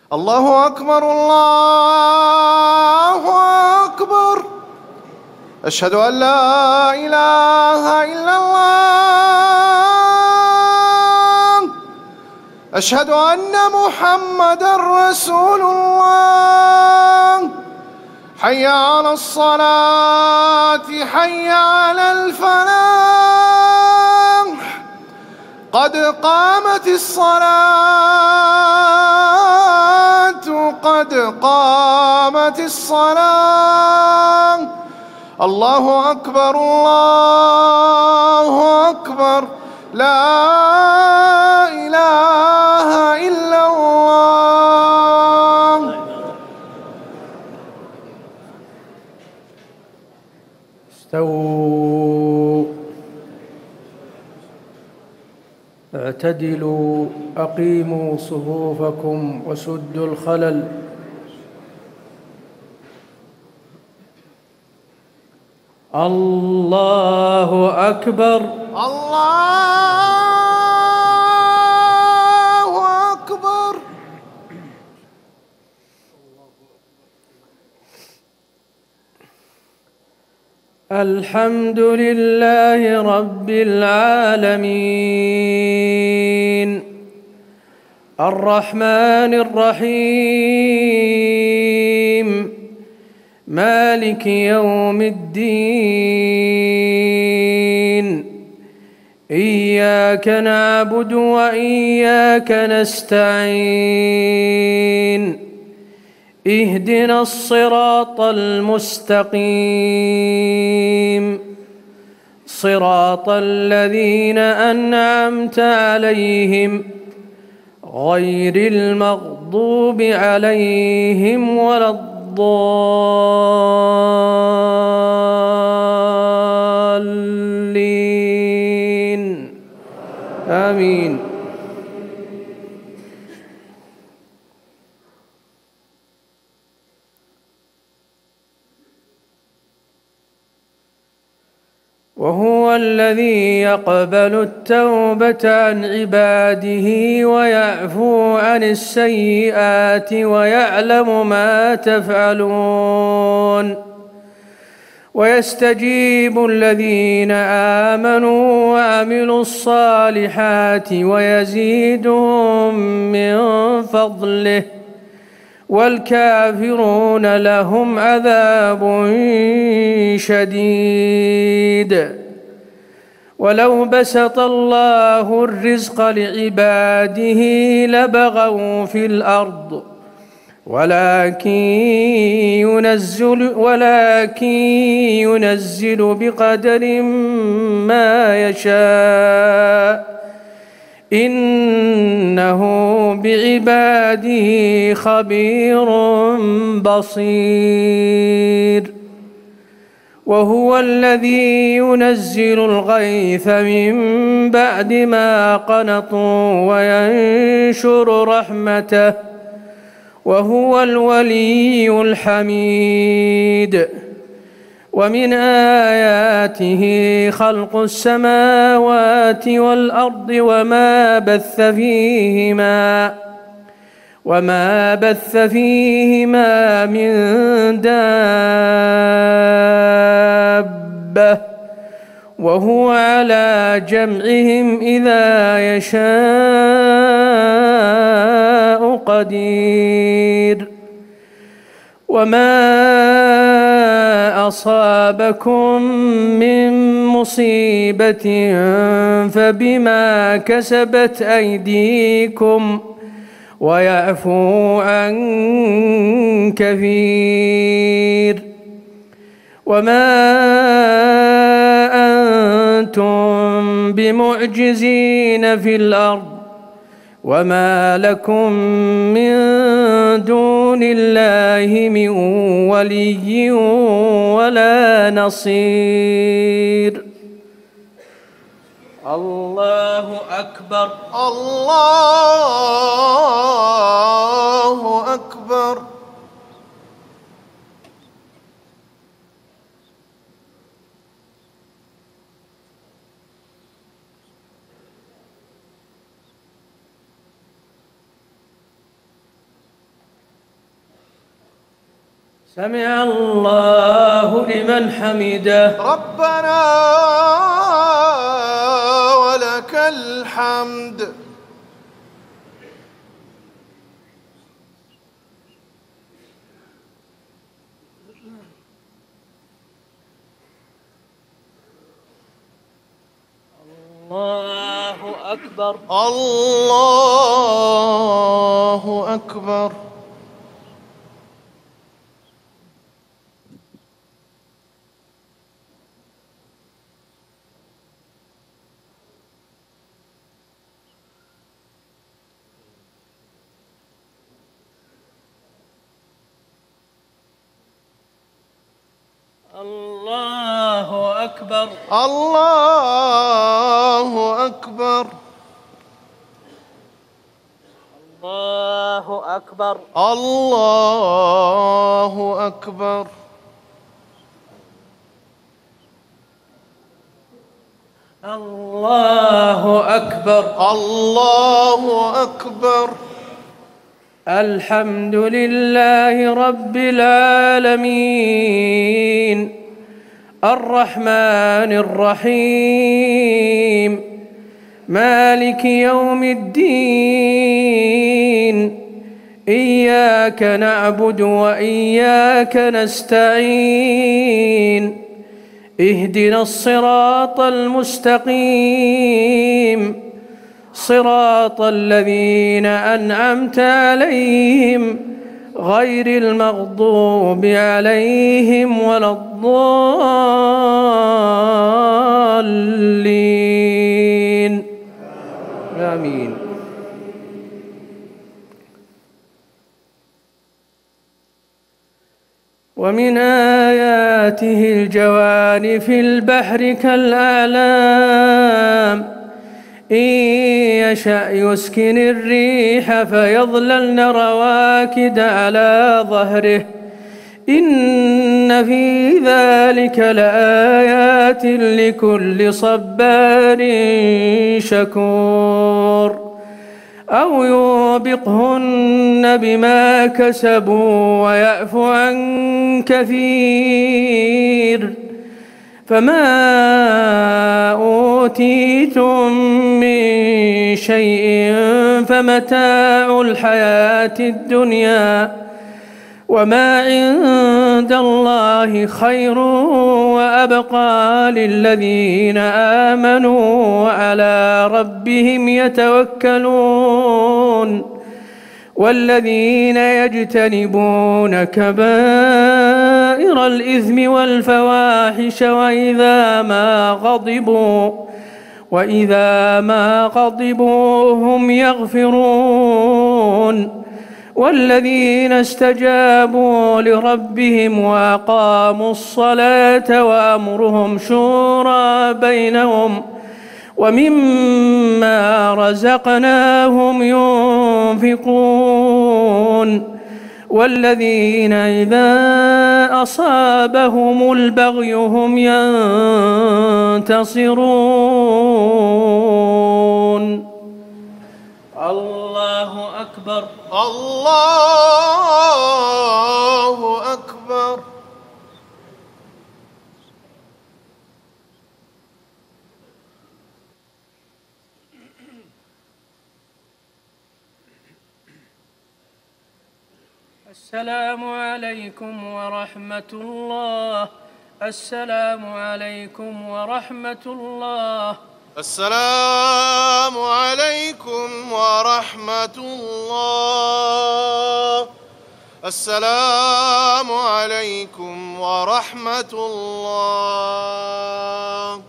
الله أكبر الله أكبر. أشهد أن لا إله إلا الله. أشهد أن محمدًا رسول الله. حي على الصلاة حي على الفلاح. قد قامت الصلاة قد قامت الصلاة. الله أكبر الله أكبر. لا إله إلا الله. استووا، اعتدلوا، أقيموا صفوفكم وسدوا الخلل. الله أكبر الله أكبر. الحمد لله رب العالمين، الرحمن الرحيم، مالك يوم الدين. إياك نعبد وإياك نستعين. اهدنا الصراط المستقيم، صراط الذين أنعمت عليهم غير المغضوب عليهم ولا الضالين. آمين. وهو الذي يقبل التوبة عن عباده ويعفو عن السيئات ويعلم ما تفعلون، ويستجيب الذين آمنوا وعملوا الصالحات ويزيدهم من فضله، والكافرون لهم عذاب شديد. ولو بسط الله الرزق لعباده لبغوا في الأرض، ولكن ينزل بقدر ما يشاء، إنه بعباده خبير بصير. وهو الذي ينزل الغيث من بعد ما قنطوا وينشر رحمته، وهو الولي الحميد. ومن آياته خلق السماوات والأرض وما بث فيهما من دابة، وهو على جمعهم إذا يشاء قدير. وما أصابكم من مصيبة فبما كسبت أيديكم ويعفو عن كثير. وما أنتم بمعجزين في الأرض، وما لكم من دون الله من ولي ولا نصير. الله أكبر الله أكبر. سمع الله لمن حمده. ربنا ولك الحمد. الله أكبر. الله أكبر. الله أكبر. الله أكبر. الله أكبر. الله أكبر. الله أكبر. الله أكبر. الحمد لله رب العالمين الرحمن الرحيم مالك يوم الدين إياك نعبد وإياك نستعين اهدنا الصراط المستقيم صراط الذين أنعمت عليهم غير المغضوب عليهم ولا الضالين آمين. ومن آياته الجوار في البحر كالأعلام إن يشأ يسكن الريح فيظللن رواكد على ظهره إن في ذلك لآيات لكل صبار شكور أو يوبقهن بما كسبوا ويعفو عن كثير فما أوتيتم من شيء فمتاع الحياة الدنيا وما عند الله خير وأبقى للذين آمنوا وعلى ربهم يتوكلون والذين يجتنبون كبائر الإثم والفواحش وإذا ما غضبوا هم يغفرون والذين استجابوا لربهم وأقاموا الصلاة وأمرهم شورى بينهم ومما رزقناهم ينفقون والذين إذا أصابهم البغي هم ينتصرون. الله أكبر. الله أكبر. السلام عليكم ورحمة الله. السلام عليكم ورحمة الله. السلام عليكم ورحمة الله. السلام عليكم ورحمة الله.